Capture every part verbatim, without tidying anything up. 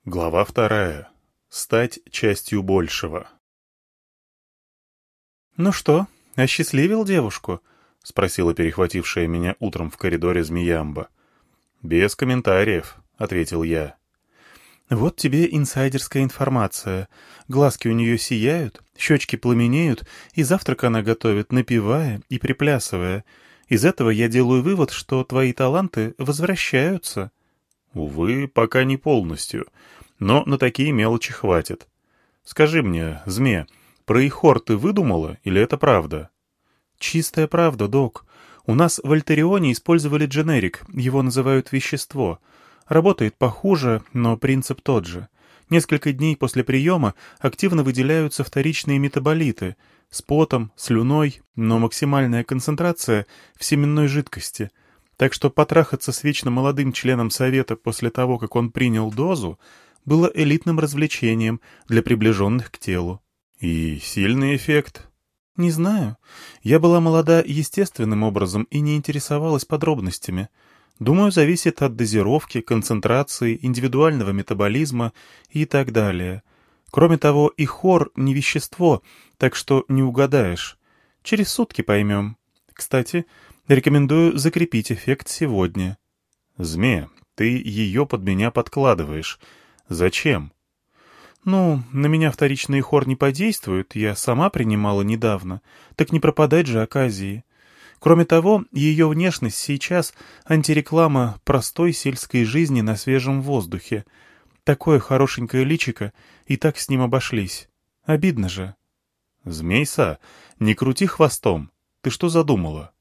Глава вторая. Стать частью большего. «Ну что, осчастливил девушку?» — спросила перехватившая меня утром в коридоре Змеямба. «Без комментариев», — ответил я. «Вот тебе инсайдерская информация. Глазки у нее сияют, щечки пламенеют, и завтрак она готовит, напевая и приплясывая. Из этого я делаю вывод, что твои таланты возвращаются». «Увы, пока не полностью, но на такие мелочи хватит. Скажи мне, Зме, про Ихор ты выдумала или это правда?» «Чистая правда, док. У нас в Альтерионе использовали дженерик, его называют вещество. Работает похуже, но принцип тот же. Несколько дней после приема активно выделяются вторичные метаболиты с потом, слюной, но максимальная концентрация в семенной жидкости. Так что потрахаться с вечно молодым членом совета после того, как он принял дозу, было элитным развлечением для приближенных к телу». «И сильный эффект?» «Не знаю. Я была молода естественным образом и не интересовалась подробностями. Думаю, зависит от дозировки, концентрации, индивидуального метаболизма и так далее. Кроме того, и хор не вещество, так что не угадаешь. Через сутки поймем. Кстати, рекомендую закрепить эффект сегодня». «Зме, ты ее под меня подкладываешь. Зачем?» «Ну, на меня вторичный хор не подействует, я сама принимала недавно. Так не пропадать же оказии. Кроме того, ее внешность сейчас — антиреклама простой сельской жизни на свежем воздухе. Такое хорошенькое личико, и так с ним обошлись. Обидно же». «Змейса, не крути хвостом. Ты что задумала?»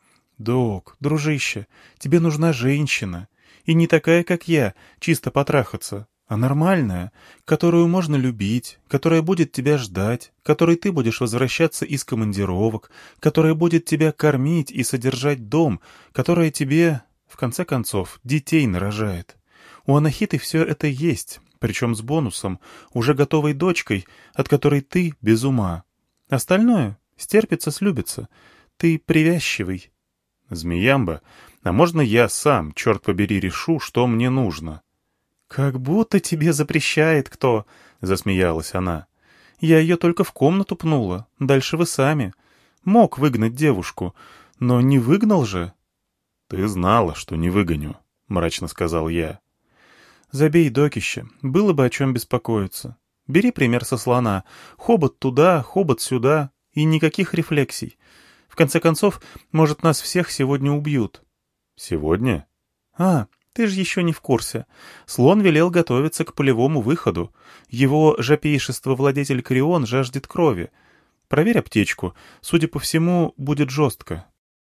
«Док, дружище, тебе нужна женщина. И не такая, как я, чисто потрахаться, а нормальная, которую можно любить, которая будет тебя ждать, которой ты будешь возвращаться из командировок, которая будет тебя кормить и содержать дом, которая тебе, в конце концов, детей нарожает. У Анахиты все это есть, причем с бонусом, уже готовой дочкой, от которой ты без ума. Остальное стерпится-слюбится. Ты привязчивый». «Змеямба, а можно я сам, черт побери, решу, что мне нужно?» «Как будто тебе запрещает кто», — засмеялась она. «Я ее только в комнату пнула, дальше вы сами. Мог выгнать девушку, но не выгнал же». «Ты знала, что не выгоню», — мрачно сказал я. «Забей, докище, было бы о чем беспокоиться. Бери пример со слона. Хобот туда, хобот сюда, и никаких рефлексий. В конце концов, может, нас всех сегодня убьют». «Сегодня?» «А, ты же еще не в курсе. Слон велел готовиться к полевому выходу. Его жопейшество владетель Крион жаждет крови. Проверь аптечку. Судя по всему, будет жестко».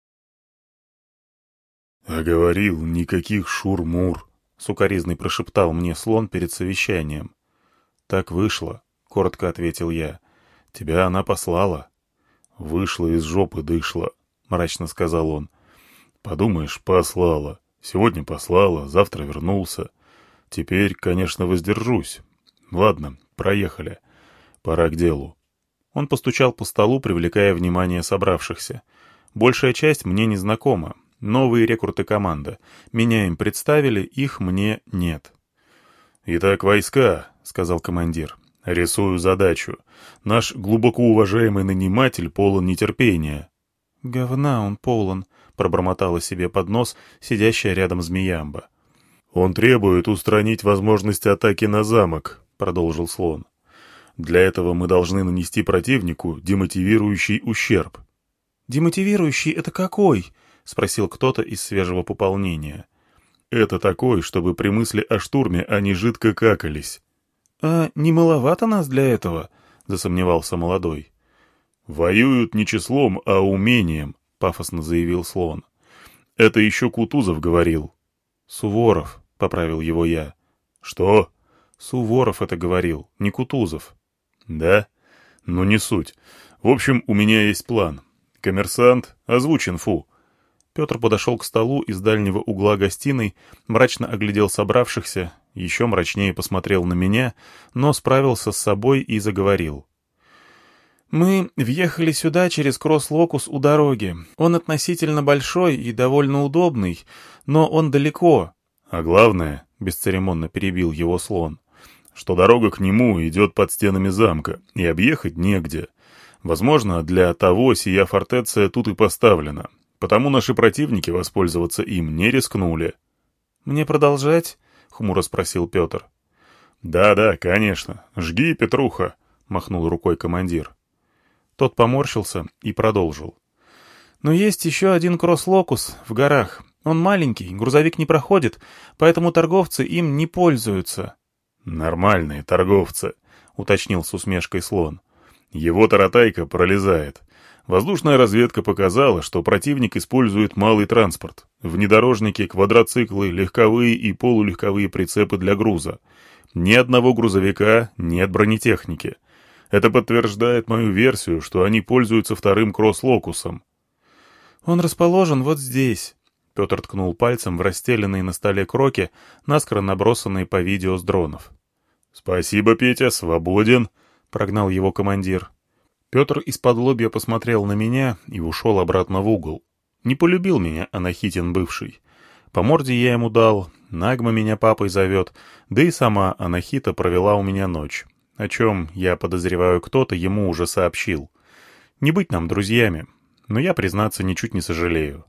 «А говорил, никаких шур-мур», — сукоризный прошептал мне слон перед совещанием. «Так вышло», — коротко ответил я. «Тебя она послала». «Вышла из жопы дышла», — мрачно сказал он. «Подумаешь, послала. Сегодня послала, завтра вернулся. Теперь, конечно, воздержусь. Ладно, проехали. Пора к делу». Он постучал по столу, привлекая внимание собравшихся. Большая часть мне не знакома. Новые рекруты команда. Меня им представили, их мне нет. «Итак, войска», — сказал командир. «Рисую задачу. Наш глубоко уважаемый наниматель полон нетерпения». «Говна он полон», — пробормотала себе под нос сидящая рядом Змеямба. «Он требует устранить возможность атаки на замок», — продолжил слон. «Для этого мы должны нанести противнику демотивирующий ущерб». «Демотивирующий — это какой?» — спросил кто-то из свежего пополнения. «Это такой, чтобы при мысли о штурме они жидко какались». «А не маловато нас для этого?» — засомневался молодой. «Воюют не числом, а умением», — пафосно заявил слон. «Это еще Кутузов говорил». «Суворов», — поправил его я. «Что?» «Суворов это говорил, не Кутузов». «Да? Ну не суть. В общем, у меня есть план. Коммерсант, озвучь инфу». Петр подошел к столу из дальнего угла гостиной, мрачно оглядел собравшихся, еще мрачнее посмотрел на меня, но справился с собой и заговорил. «Мы въехали сюда через Кросс-Локус у дороги. Он относительно большой и довольно удобный, но он далеко». «А главное», — бесцеремонно перебил его слон, что дорога к нему идет под стенами замка, и объехать негде. Возможно, для того сия фортеция тут и поставлена, потому наши противники воспользоваться им не рискнули. «Мне продолжать?» — хмуро спросил Петр. «Да-да, конечно. Жги, Петруха», — махнул рукой командир. Тот поморщился и продолжил. «Но есть еще один кросс-локус в горах. Он маленький, грузовик не проходит, поэтому торговцы им не пользуются». «Нормальные торговцы», — уточнил с усмешкой Слон. «Его таратайка пролезает. Воздушная разведка показала, что противник использует малый транспорт. Внедорожники, квадроциклы, легковые и полулегковые прицепы для груза. Ни одного грузовика, нет бронетехники. Это подтверждает мою версию, что они пользуются вторым кросс-локусом». «Он расположен вот здесь». Петр ткнул пальцем в расстеленные на столе кроки, наскоро набросанные по видео с дронов. «Спасибо, Петя, свободен», — прогнал его командир. Петр из-под посмотрел на меня и ушел обратно в угол. Не полюбил меня Анахитин бывший. По морде я ему дал, Нагма меня папой зовет, да и сама Анахита провела у меня ночь, о чем, я подозреваю, кто-то ему уже сообщил. Не быть нам друзьями, но я, признаться, ничуть не сожалею.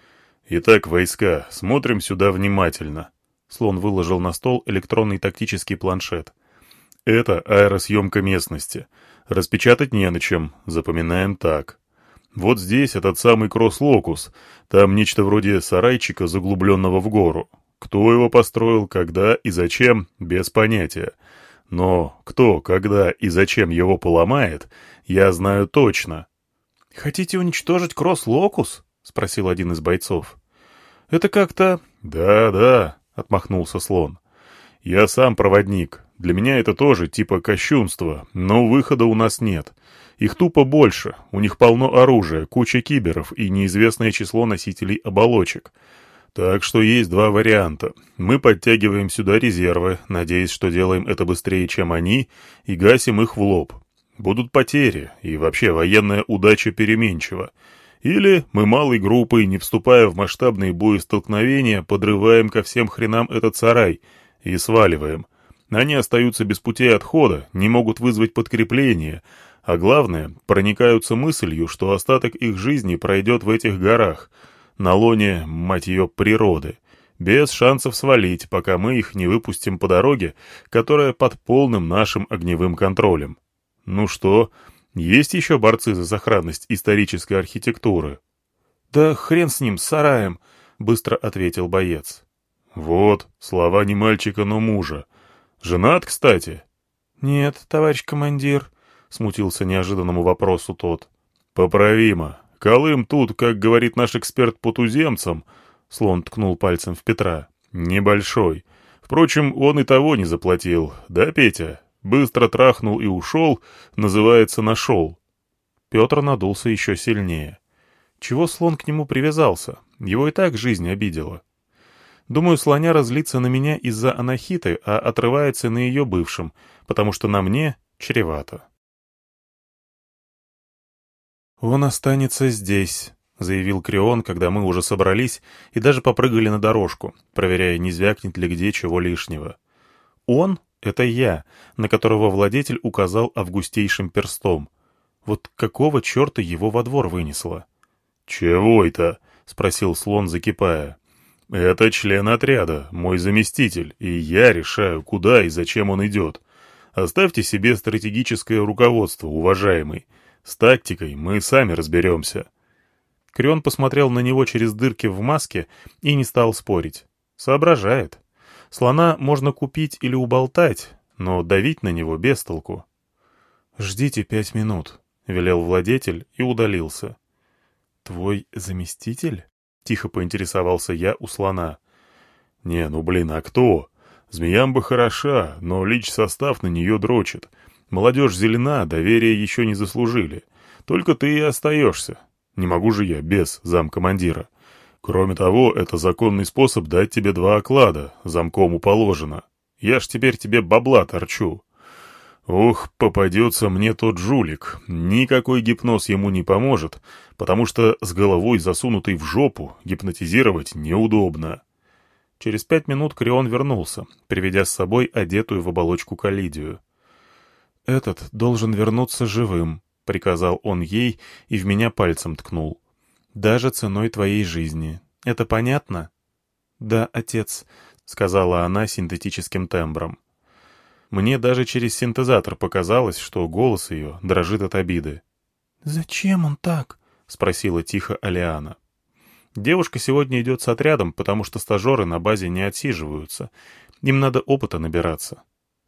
«Итак, войска, смотрим сюда внимательно». Слон выложил на стол электронный тактический планшет. «Это аэросъемка местности. Распечатать не на чем, запоминаем так. Вот здесь этот самый кросс-локус, там нечто вроде сарайчика, заглубленного в гору. Кто его построил, когда и зачем, без понятия. Но кто, когда и зачем его поломает, я знаю точно». «Хотите уничтожить кросс-локус?» — спросил один из бойцов. «Это как-то...» «Да-да», — отмахнулся Слон. «Я сам проводник. Для меня это тоже типа кощунства, но выхода у нас нет. Их тупо больше, у них полно оружия, куча киберов и неизвестное число носителей оболочек. Так что есть два варианта. Мы подтягиваем сюда резервы, надеясь, что делаем это быстрее, чем они, и гасим их в лоб. Будут потери, и вообще военная удача переменчива. Или мы малой группой, не вступая в масштабные боестолкновения, подрываем ко всем хренам этот сарай и сваливаем. Они остаются без путей отхода, не могут вызвать подкрепление, а главное, проникаются мыслью, что остаток их жизни пройдет в этих горах, на лоне, мать ее, природы, без шансов свалить, пока мы их не выпустим по дороге, которая под полным нашим огневым контролем. Ну что, есть еще борцы за сохранность исторической архитектуры? «Да хрен с ним, с сараем», — быстро ответил боец. «Вот, слова не мальчика, но мужа. Женат, кстати?» «Нет, товарищ командир», — смутился неожиданному вопросу тот. «Поправимо. Колым тут, как говорит наш эксперт по туземцам», — Слон ткнул пальцем в Петра, — «небольшой. Впрочем, он и того не заплатил. Да, Петя? Быстро трахнул и ушел, называется, нашел». Петр надулся еще сильнее. Чего Слон к нему привязался? Его и так жизнь обидела. Думаю, слоняра злится на меня из-за Анахиты, а отрывается на ее бывшем, потому что на мне чревато. «Он останется здесь», — заявил Крион, когда мы уже собрались и даже попрыгали на дорожку, проверяя, не звякнет ли где чего лишнего. «Он» — это я, на которого владетель указал августейшим перстом. Вот какого черта его во двор вынесло? «Чего это?» — спросил Слон, закипая. «Это член отряда, мой заместитель, и я решаю, куда и зачем он идет. Оставьте себе стратегическое руководство, уважаемый. С тактикой мы сами разберемся». Крион посмотрел на него через дырки в маске и не стал спорить. Соображает. Слона можно купить или уболтать, но давить на него без толку. «Ждите пять минут», — велел владетель и удалился. «Твой заместитель?» — тихо поинтересовался я у слона. «Не, ну блин, а кто? Змеям бы хороша, но лич-состав на нее дрочит. Молодежь зелена, доверия еще не заслужили. Только ты и остаешься. Не могу же я без замкомандира. Кроме того, это законный способ дать тебе два оклада, замкому положено. Я ж теперь тебе бабла торчу. Ох, попадется мне тот жулик. Никакой гипноз ему не поможет, потому что с головой засунутой в жопу гипнотизировать неудобно». Через пять минут Крион вернулся, приведя с собой одетую в оболочку Калидию. «Этот должен вернуться живым», — приказал он ей и в меня пальцем ткнул. «Даже ценой твоей жизни. Это понятно?» «Да, отец», — сказала она синтетическим тембром. Мне даже через синтезатор показалось, что голос ее дрожит от обиды. «Зачем он так?» — спросила тихо Алиана. «Девушка сегодня идет с отрядом, потому что стажеры на базе не отсиживаются. Им надо опыта набираться».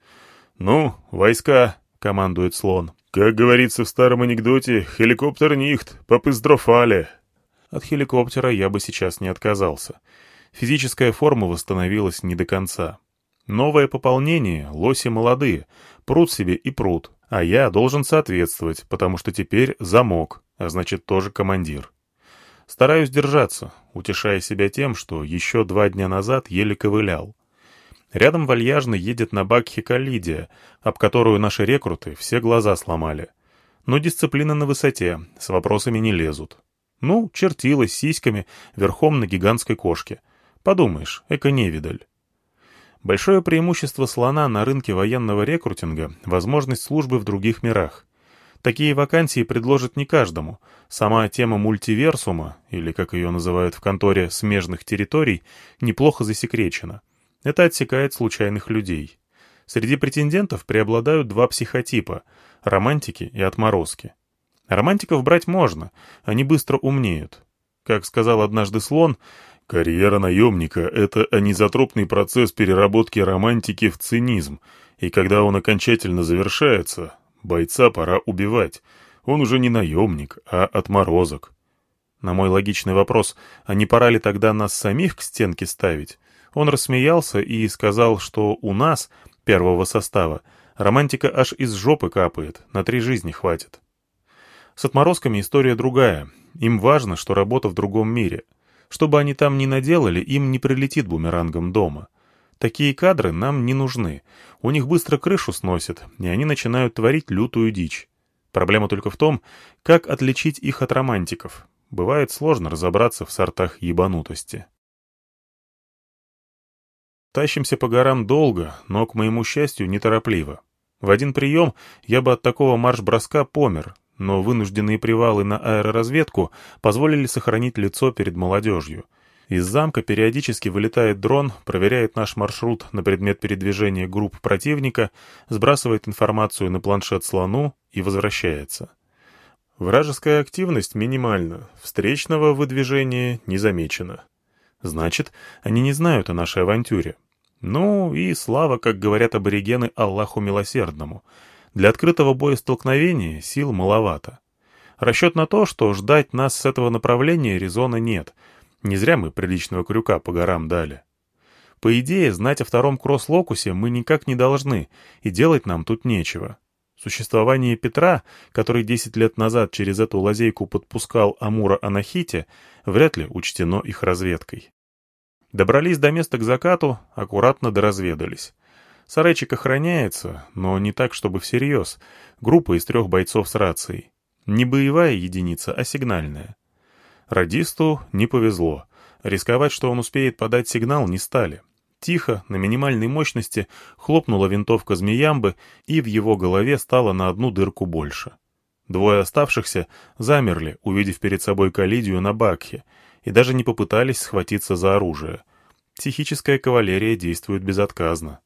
«Ну, войска», — командует слон. «Как говорится в старом анекдоте, хеликоптер нихт, попыздрофали». От хеликоптера я бы сейчас не отказался. Физическая форма восстановилась не до конца. Новое пополнение, лоси молодые, прут себе и прут, а я должен соответствовать, потому что теперь замок, а значит тоже командир. Стараюсь держаться, утешая себя тем, что еще два дня назад еле ковылял. Рядом вальяжно едет на бакхе Калидия, об которую наши рекруты все глаза сломали. Но дисциплина на высоте, с вопросами не лезут. Ну, чертила с сиськами верхом на гигантской кошке. Подумаешь, эко-невидаль. Большое преимущество слона на рынке военного рекрутинга — возможность службы в других мирах. Такие вакансии предложат не каждому. Сама тема мультиверсума, или, как ее называют в конторе, смежных территорий, неплохо засекречена. Это отсекает случайных людей. Среди претендентов преобладают два психотипа — романтики и отморозки. Романтиков брать можно, они быстро умнеют. Как сказал однажды слон, «Карьера наемника — это анизотропный процесс переработки романтики в цинизм, и когда он окончательно завершается, бойца пора убивать. Он уже не наемник, а отморозок». На мой логичный вопрос, а не пора ли тогда нас самих к стенке ставить, он рассмеялся и сказал, что у нас, первого состава, романтика аж из жопы капает, на три жизни хватит. С отморозками история другая. Им важно, что работа в другом мире. Что бы они там ни наделали, им не прилетит бумерангом дома. Такие кадры нам не нужны. У них быстро крышу сносит, и они начинают творить лютую дичь. Проблема только в том, как отличить их от романтиков. Бывает сложно разобраться в сортах ебанутости. Тащимся по горам долго, но, к моему счастью, неторопливо. В один прием я бы от такого марш-броска помер, но вынужденные привалы на аэроразведку позволили сохранить лицо перед молодежью. Из замка периодически вылетает дрон, проверяет наш маршрут на предмет передвижения групп противника, сбрасывает информацию на планшет слону и возвращается. Вражеская активность минимальна, встречного выдвижения не замечено. Значит, они не знают о нашей авантюре. Ну и слава, как говорят аборигены, Аллаху милосердному. Для открытого боестолкновения сил маловато. Расчет на то, что ждать нас с этого направления резона нет. Не зря мы приличного крюка по горам дали. По идее, знать о втором кросс-локусе мы никак не должны, и делать нам тут нечего. Существование Петра, который десять лет назад через эту лазейку подпускал Амура Анахите, вряд ли учтено их разведкой. Добрались до места к закату, аккуратно доразведались. Сарайчик охраняется, но не так, чтобы всерьез. Группа из трех бойцов с рацией. Не боевая единица, а сигнальная. Радисту не повезло. Рисковать, что он успеет подать сигнал, не стали. Тихо, на минимальной мощности, хлопнула винтовка змеямбы, и в его голове стало на одну дырку больше. Двое оставшихся замерли, увидев перед собой Калидию на бакхе, и даже не попытались схватиться за оружие. Психическая кавалерия действует безотказно.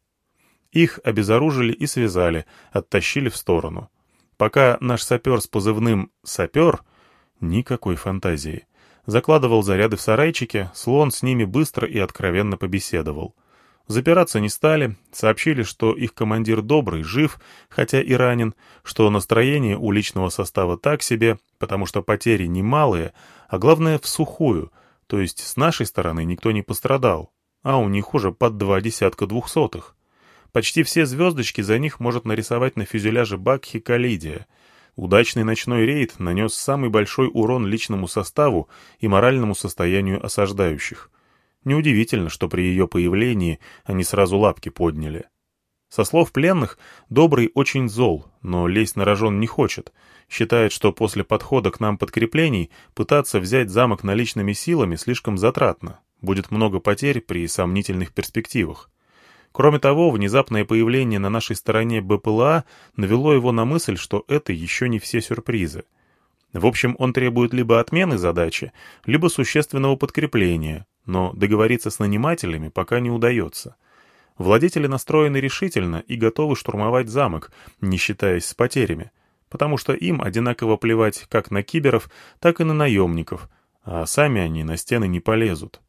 Их обезоружили и связали, оттащили в сторону. Пока наш сапер с позывным «Сапер» — никакой фантазии. Закладывал заряды в сарайчике, слон с ними быстро и откровенно побеседовал. Запираться не стали, сообщили, что их командир добрый, жив, хотя и ранен, что настроение у личного состава так себе, потому что потери немалые, а главное всухую, то есть с нашей стороны никто не пострадал, а у них уже под два десятка двухсотых. Почти все звездочки за них может нарисовать на фюзеляже бакхи Калидия. Удачный ночной рейд нанес самый большой урон личному составу и моральному состоянию осаждающих. Неудивительно, что при ее появлении они сразу лапки подняли. Со слов пленных, Добрый очень зол, но лезть на рожон не хочет. Считает, что после подхода к нам подкреплений пытаться взять замок наличными силами слишком затратно. Будет много потерь при сомнительных перспективах. Кроме того, внезапное появление на нашей стороне БПЛА навело его на мысль, что это еще не все сюрпризы. В общем, он требует либо отмены задачи, либо существенного подкрепления, но договориться с нанимателями пока не удается. Владетели настроены решительно и готовы штурмовать замок, не считаясь с потерями, потому что им одинаково плевать как на киберов, так и на наемников, а сами они на стены не полезут.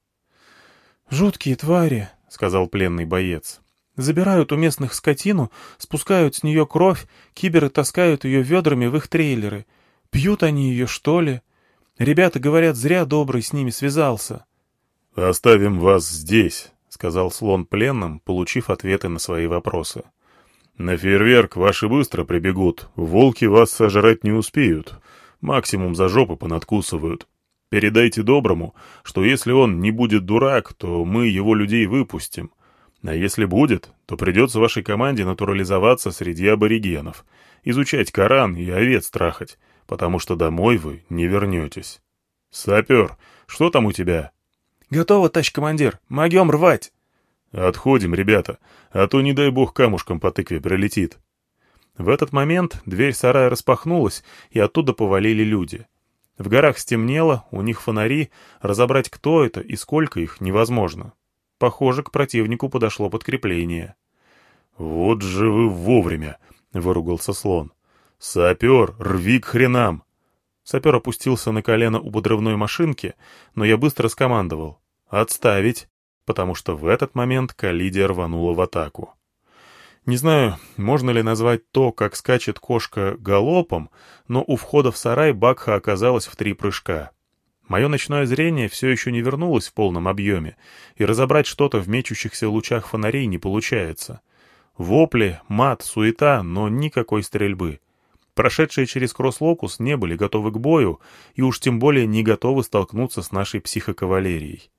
«Жуткие твари», — сказал пленный боец. «Забирают у местных скотину, спускают с нее кровь, киберы таскают ее ведрами в их трейлеры. Пьют они ее, что ли? Ребята говорят, зря Добрый с ними связался». «Оставим вас здесь», — сказал слон пленным, получив ответы на свои вопросы. «На фейерверк ваши быстро прибегут, волки вас сожрать не успеют, максимум за жопы понадкусывают. Передайте Доброму, что если он не будет дурак, то мы его людей выпустим. А если будет, то придется вашей команде натурализоваться среди аборигенов, изучать Коран и овец трахать, потому что домой вы не вернетесь. Сапер, что там у тебя?» «Готово, товарищ командир, могем рвать». «Отходим, ребята, а то, не дай бог, камушком по тыкве прилетит». В этот момент дверь сарая распахнулась, и оттуда повалили люди. В горах стемнело, у них фонари, разобрать, кто это и сколько их, невозможно. Похоже, к противнику подошло подкрепление. «Вот же вы вовремя!» — выругался слон. «Сапер, рви к хренам!» Сапер опустился на колено у подрывной машинки, но я быстро скомандовал «Отставить!», потому что в этот момент Калидия рванула в атаку. Не знаю, можно ли назвать то, как скачет кошка, галопом, но у входа в сарай Бакха оказалась в три прыжка. Мое ночное зрение все еще не вернулось в полном объеме, и разобрать что-то в мечущихся лучах фонарей не получается. Вопли, мат, суета, но никакой стрельбы. Прошедшие через кросс-локус не были готовы к бою, и уж тем более не готовы столкнуться с нашей психокавалерией.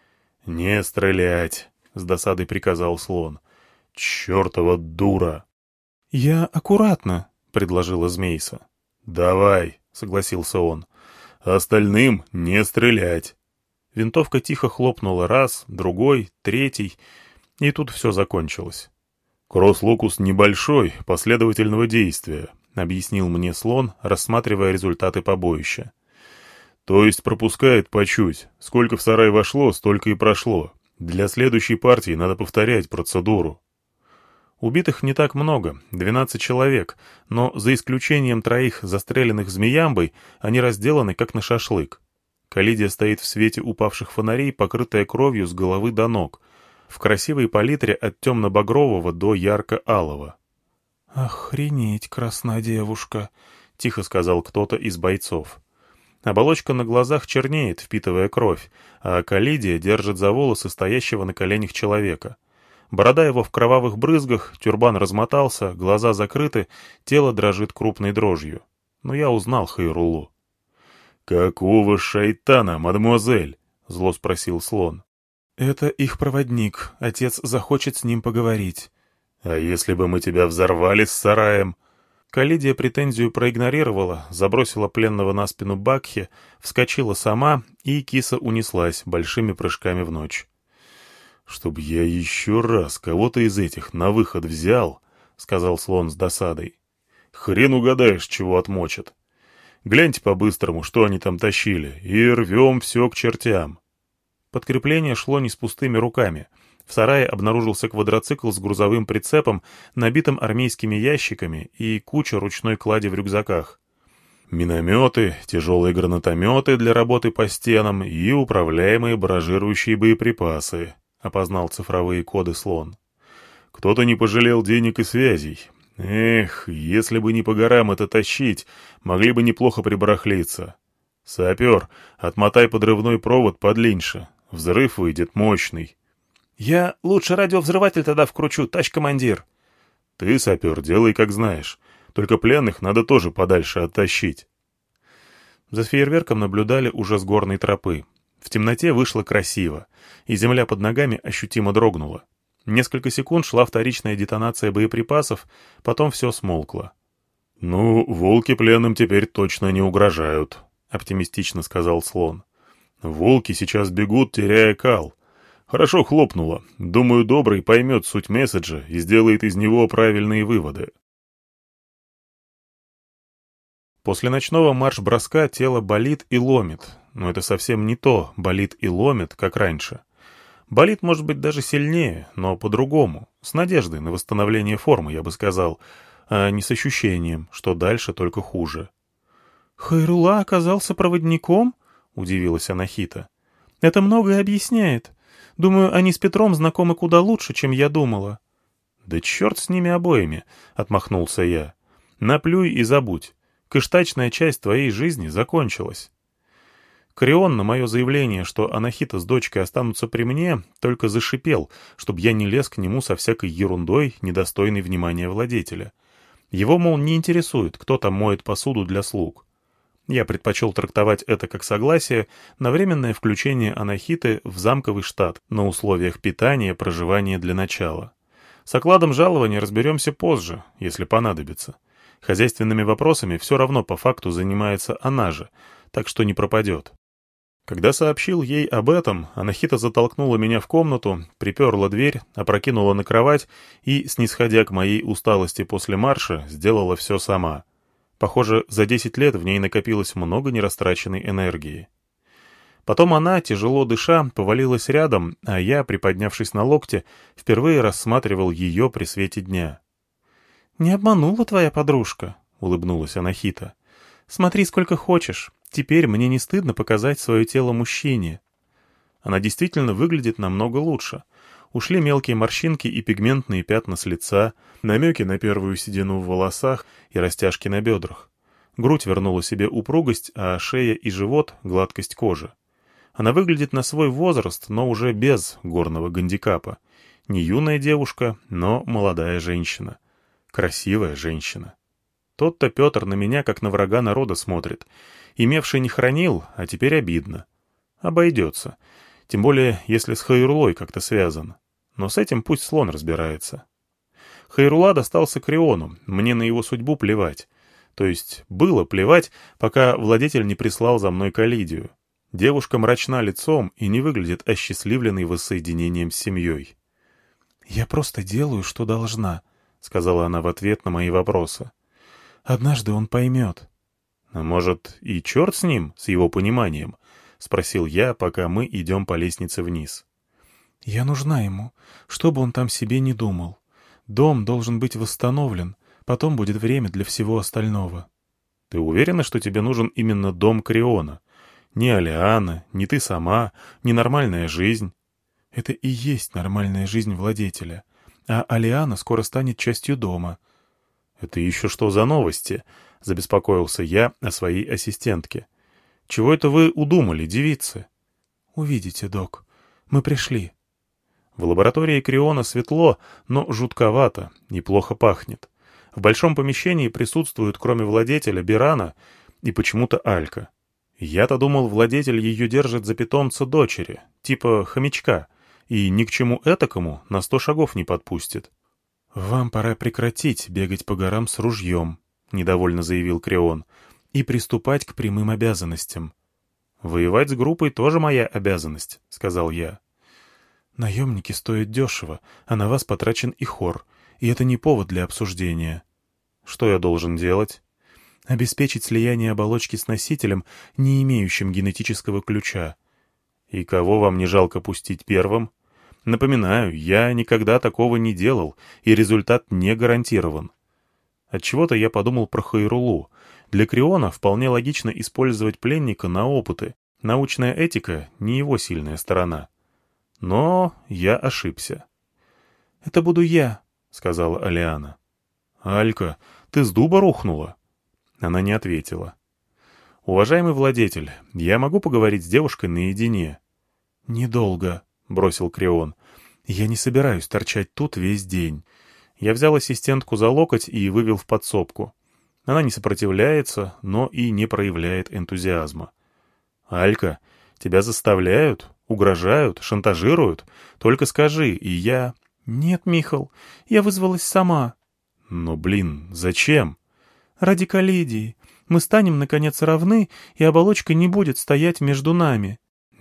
«Не стрелять!» — с досадой приказал слон. «Чёртова дура!» «Я аккуратно», — предложила Змейса. «Давай», — согласился он. «Остальным не стрелять». Винтовка тихо хлопнула раз, другой, третий, и тут все закончилось. «Кросс-локус небольшой, последовательного действия», — объяснил мне слон, рассматривая результаты побоища. «То есть пропускает по чуть. Сколько в сарай вошло, столько и прошло. Для следующей партии надо повторять процедуру». Убитых не так много, двенадцать человек, но за исключением троих застреленных змеямбой, они разделаны как на шашлык. Калидия стоит в свете упавших фонарей, покрытая кровью с головы до ног, в красивой палитре от темно-багрового до ярко-алого. «Охренеть, красна девушка», — тихо сказал кто-то из бойцов. Оболочка на глазах чернеет, впитывая кровь, а Калидия держит за волосы стоящего на коленях человека. Борода его в кровавых брызгах, тюрбан размотался, глаза закрыты, тело дрожит крупной дрожью. Но я узнал Хайруллу. «Какого шайтана, мадемуазель?» — зло спросил слон. «Это их проводник. Отец захочет с ним поговорить». «А если бы мы тебя взорвали с сараем?» Калидия претензию проигнорировала, забросила пленного на спину Бакхи, вскочила сама, и киса унеслась большими прыжками в ночь. «Чтоб я еще раз кого-то из этих на выход взял», — сказал слон с досадой. «Хрен угадаешь, чего отмочат. Гляньте по-быстрому, что они там тащили, и рвем все к чертям». Подкрепление шло не с пустыми руками. В сарае обнаружился квадроцикл с грузовым прицепом, набитым армейскими ящиками, и куча ручной клади в рюкзаках. Минометы, тяжелые гранатометы для работы по стенам и управляемые баражирующие боеприпасы, — опознал цифровые коды слон. Кто-то не пожалел денег и связей. Эх, если бы не по горам это тащить, могли бы неплохо прибарахлиться. Сапер, отмотай подрывной провод подлиннее. Взрыв выйдет мощный. «Я лучше радиовзрыватель тогда вкручу, товарищ командир». «Ты, сапер, делай как знаешь. Только пленных надо тоже подальше оттащить». За фейерверком наблюдали уже с горной тропы. В темноте вышло красиво, и земля под ногами ощутимо дрогнула. Несколько секунд шла вторичная детонация боеприпасов, потом все смолкло. «Ну, волки пленным теперь точно не угрожают», — оптимистично сказал слон. Волки сейчас бегут, теряя кал. Хорошо хлопнуло. Думаю, Добрый поймет суть месседжа и сделает из него правильные выводы. После ночного марш-броска тело болит и ломит, но это совсем не то болит и ломит, как раньше. Болит, может быть, даже сильнее, но по-другому, с надеждой на восстановление формы, я бы сказал, а не с ощущением, что дальше только хуже. «Хайрула оказался проводником?» — удивилась Анахита. «Это многое объясняет. Думаю, они с Петром знакомы куда лучше, чем я думала». «Да черт с ними обоими!» — отмахнулся я. «Наплюй и забудь. Кыштачная часть твоей жизни закончилась». Крион на мое заявление, что Анахита с дочкой останутся при мне, только зашипел, чтобы я не лез к нему со всякой ерундой, недостойной внимания владетеля. Его, мол, не интересует, кто там моет посуду для слуг. Я предпочел трактовать это как согласие на временное включение Анахиты в замковый штат на условиях питания, проживания для начала. С окладом жалования разберемся позже, если понадобится. Хозяйственными вопросами все равно по факту занимается она же, так что не пропадет. Когда сообщил ей об этом, Анахита затолкнула меня в комнату, приперла дверь, опрокинула на кровать и, снисходя к моей усталости после марша, сделала все сама. Похоже, за десять лет в ней накопилось много нерастраченной энергии. Потом она, тяжело дыша, повалилась рядом, а я, приподнявшись на локте, впервые рассматривал ее при свете дня. «Не обманула твоя подружка», — улыбнулась Анахита. «Смотри сколько хочешь. Теперь мне не стыдно показать свое тело мужчине». Она действительно выглядит намного лучше. Ушли мелкие морщинки и пигментные пятна с лица, намеки на первую седину в волосах и растяжки на бедрах. Грудь вернула себе упругость, а шея и живот — гладкость кожи. Она выглядит на свой возраст, но уже без горного гандикапа. Не юная девушка, но молодая женщина. Красивая женщина. Тот-то Петр на меня, как на врага народа, смотрит. Имевший не хранил, а теперь обидно. Обойдется. Тем более, если с Хайрулой как-то связан. Но с этим пусть слон разбирается. Хайрула достался Криону, мне на его судьбу плевать. То есть было плевать, пока владетель не прислал за мной Калидию. Девушка мрачна лицом и не выглядит осчастливленной воссоединением с семьей. «Я просто делаю, что должна», — сказала она в ответ на мои вопросы. «Однажды он поймет». «А может, и черт с ним, с его пониманием?» — спросил я, пока мы идем по лестнице вниз. «Я нужна ему, что бы он там себе не думал. Дом должен быть восстановлен, потом будет время для всего остального». «Ты уверена, что тебе нужен именно дом Криона? Ни Алиана, ни ты сама, ни нормальная жизнь?» «Это и есть нормальная жизнь владетеля, а Алиана скоро станет частью дома». «Это еще что за новости?» — забеспокоился я о своей ассистентке. «Чего это вы удумали, девицы?» «Увидите, док. Мы пришли». В лаборатории Криона светло, но жутковато, неплохо пахнет. В большом помещении присутствуют, кроме владетеля, Бирана и почему-то Алька. Я-то думал, владетель ее держит за питомца дочери, типа хомячка, и ни к чему этакому на сто шагов не подпустит. «Вам пора прекратить бегать по горам с ружьем», — недовольно заявил Крион, — «и приступать к прямым обязанностям». «Воевать с группой тоже моя обязанность», — сказал я. «Наемники стоят дешево, а на вас потрачен и хор, и это не повод для обсуждения». «Что я должен делать?» «Обеспечить слияние оболочки с носителем, не имеющим генетического ключа». «И кого вам не жалко пустить первым?» «Напоминаю, я никогда такого не делал, и результат не гарантирован». Отчего-то я подумал про Хайрулу. Для Криона вполне логично использовать пленника на опыты. Научная этика — не его сильная сторона. Но я ошибся. «Это буду я», — сказала Алиана. «Алька, ты с дуба рухнула?» Она не ответила. «Уважаемый владетель, я могу поговорить с девушкой наедине?» «Недолго», — бросил Крион. «Я не собираюсь торчать тут весь день». Я взял ассистентку за локоть и вывел в подсобку. Она не сопротивляется, но и не проявляет энтузиазма. «Алька, тебя заставляют, угрожают, шантажируют? Только скажи, и я...» «Нет, Михал, я вызвалась сама». «Но, блин, зачем?» «Ради Калидии. Мы станем, наконец, равны, и оболочка не будет стоять между нами».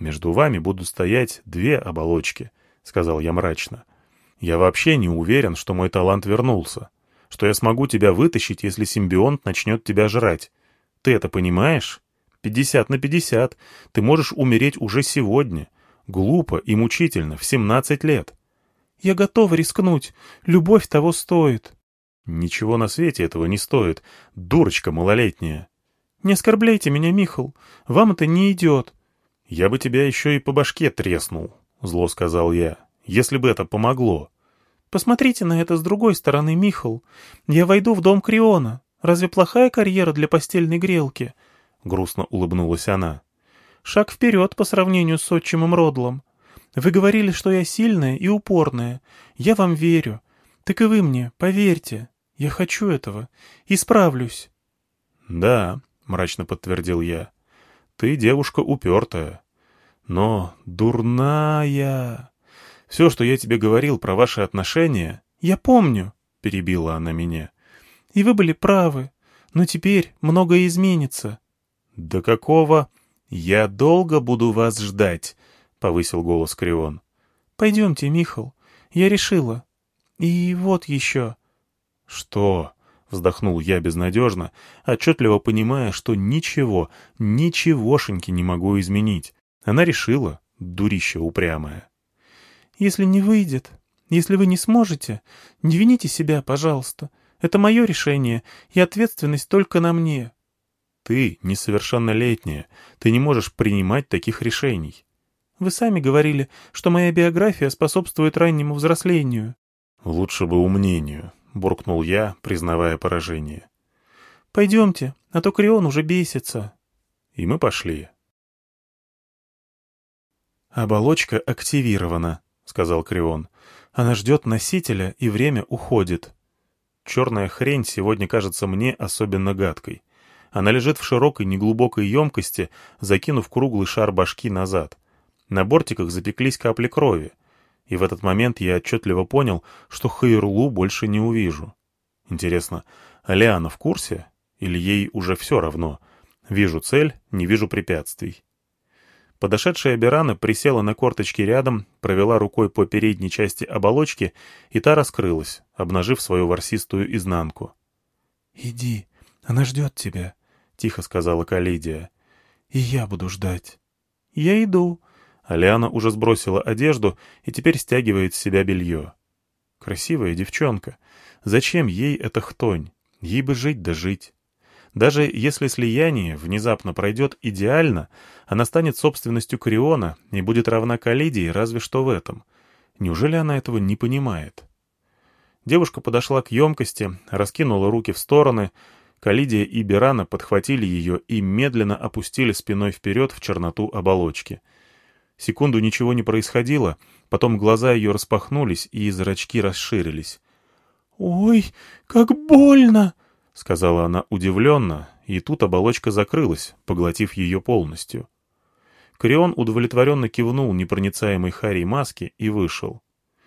«Между вами будут стоять две оболочки», — сказал я мрачно. «Я вообще не уверен, что мой талант вернулся, что я смогу тебя вытащить, если симбионт начнет тебя жрать. Ты это понимаешь? Пятьдесят на пятьдесят. Ты можешь умереть уже сегодня. Глупо и мучительно, в семнадцать лет». «Я готова рискнуть. Любовь того стоит». «Ничего на свете этого не стоит, дурочка малолетняя». «Не оскорбляйте меня, Михал. Вам это не идет». «Я бы тебя еще и по башке треснул», — зло сказал я, — «если бы это помогло». «Посмотрите на это с другой стороны, Михал. Я войду в дом Криона. Разве плохая карьера для постельной грелки?» — грустно улыбнулась она. «Шаг вперед по сравнению с отчимом Родлом. Вы говорили, что я сильная и упорная. Я вам верю. Так и вы мне, поверьте. Я хочу этого. И справлюсь». «Да», — мрачно подтвердил я, — «ты девушка упертая. Но дурная. Все, что я тебе говорил про ваши отношения...» «Я помню», — перебила она меня. «И вы были правы. Но теперь многое изменится». «Да какого? Я долго буду вас ждать», — повысил голос Крион. «Пойдемте, Михал. Я решила. И вот еще». «Что?» — вздохнул я безнадежно, отчетливо понимая, что ничего, ничегошеньки не могу изменить. Она решила, дурища упрямая. «Если не выйдет, если вы не сможете, не вините себя, пожалуйста. Это мое решение, и ответственность только на мне». «Ты несовершеннолетняя, ты не можешь принимать таких решений». «Вы сами говорили, что моя биография способствует раннему взрослению». «Лучше бы умнению», — буркнул я, признавая поражение. «Пойдемте, а то Крион уже бесится». И мы пошли. «Оболочка активирована», — сказал Крион. «Она ждет носителя, и время уходит». Черная хрень сегодня кажется мне особенно гадкой. Она лежит в широкой неглубокой емкости, закинув круглый шар башки назад. На бортиках запеклись капли крови. И в этот момент я отчетливо понял, что Хайрлу больше не увижу. Интересно, а Лиана в курсе? Или ей уже все равно? Вижу цель, не вижу препятствий. Подошедшая Берана присела на корточки рядом, провела рукой по передней части оболочки, и та раскрылась, обнажив свою ворсистую изнанку. «Иди, она ждет тебя», — тихо сказала Калидия. «И я буду ждать». «Я иду». Алиана уже сбросила одежду и теперь стягивает с себя белье. Красивая девчонка. Зачем ей эта хтонь? Ей бы жить да жить. Даже если слияние внезапно пройдет идеально, она станет собственностью Криона и будет равна Калидии разве что в этом. Неужели она этого не понимает? Девушка подошла к емкости, раскинула руки в стороны. Калидия и Берана подхватили ее и медленно опустили спиной вперед в черноту оболочки. Секунду ничего не происходило, потом глаза ее распахнулись и зрачки расширились. «Ой, как больно!» — сказала она удивленно, и тут оболочка закрылась, поглотив ее полностью. Крион удовлетворенно кивнул непроницаемой Харри маске и вышел.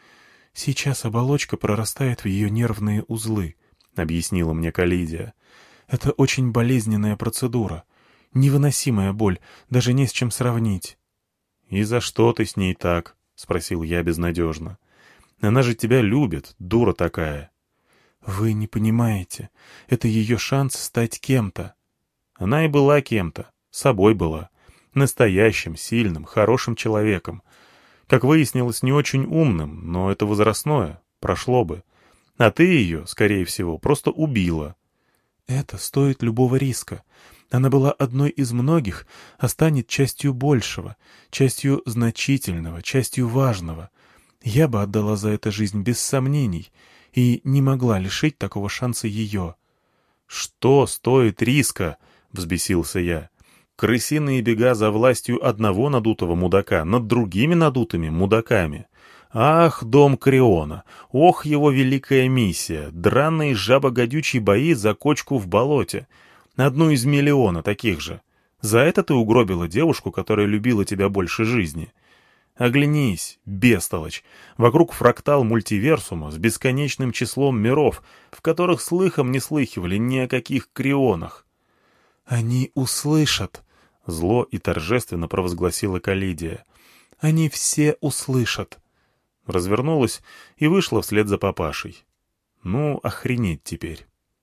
«Сейчас оболочка прорастает в ее нервные узлы», — объяснила мне Калидия. «Это очень болезненная процедура. Невыносимая боль, даже не с чем сравнить». «И за что ты с ней так?» — спросил я безнадежно. «Она же тебя любит, дура такая». «Вы не понимаете. Это ее шанс стать кем-то». Она и была кем-то, собой была. Настоящим, сильным, хорошим человеком. Как выяснилось, не очень умным, но это возрастное, прошло бы. А ты ее, скорее всего, просто убила. «Это стоит любого риска. Она была одной из многих, а станет частью большего, частью значительного, частью важного. Я бы отдала за это жизнь без сомнений и не могла лишить такого шанса ее». «Что стоит риска?» — взбесился я. «Крысиные бега за властью одного надутого мудака над другими надутыми мудаками. Ах, дом Криона! Ох, его великая миссия! Драные жабогодючие бои за кочку в болоте! Одну из миллиона таких же! За это ты угробила девушку, которая любила тебя больше жизни. Оглянись, бестолочь, вокруг фрактал мультиверсума с бесконечным числом миров, в которых слыхом не слыхивали ни о каких Крионах». «Они услышат», — Зло и торжественно провозгласила Калидия. «Они все услышат». Развернулась и вышла вслед за папашей. Ну, охренеть теперь.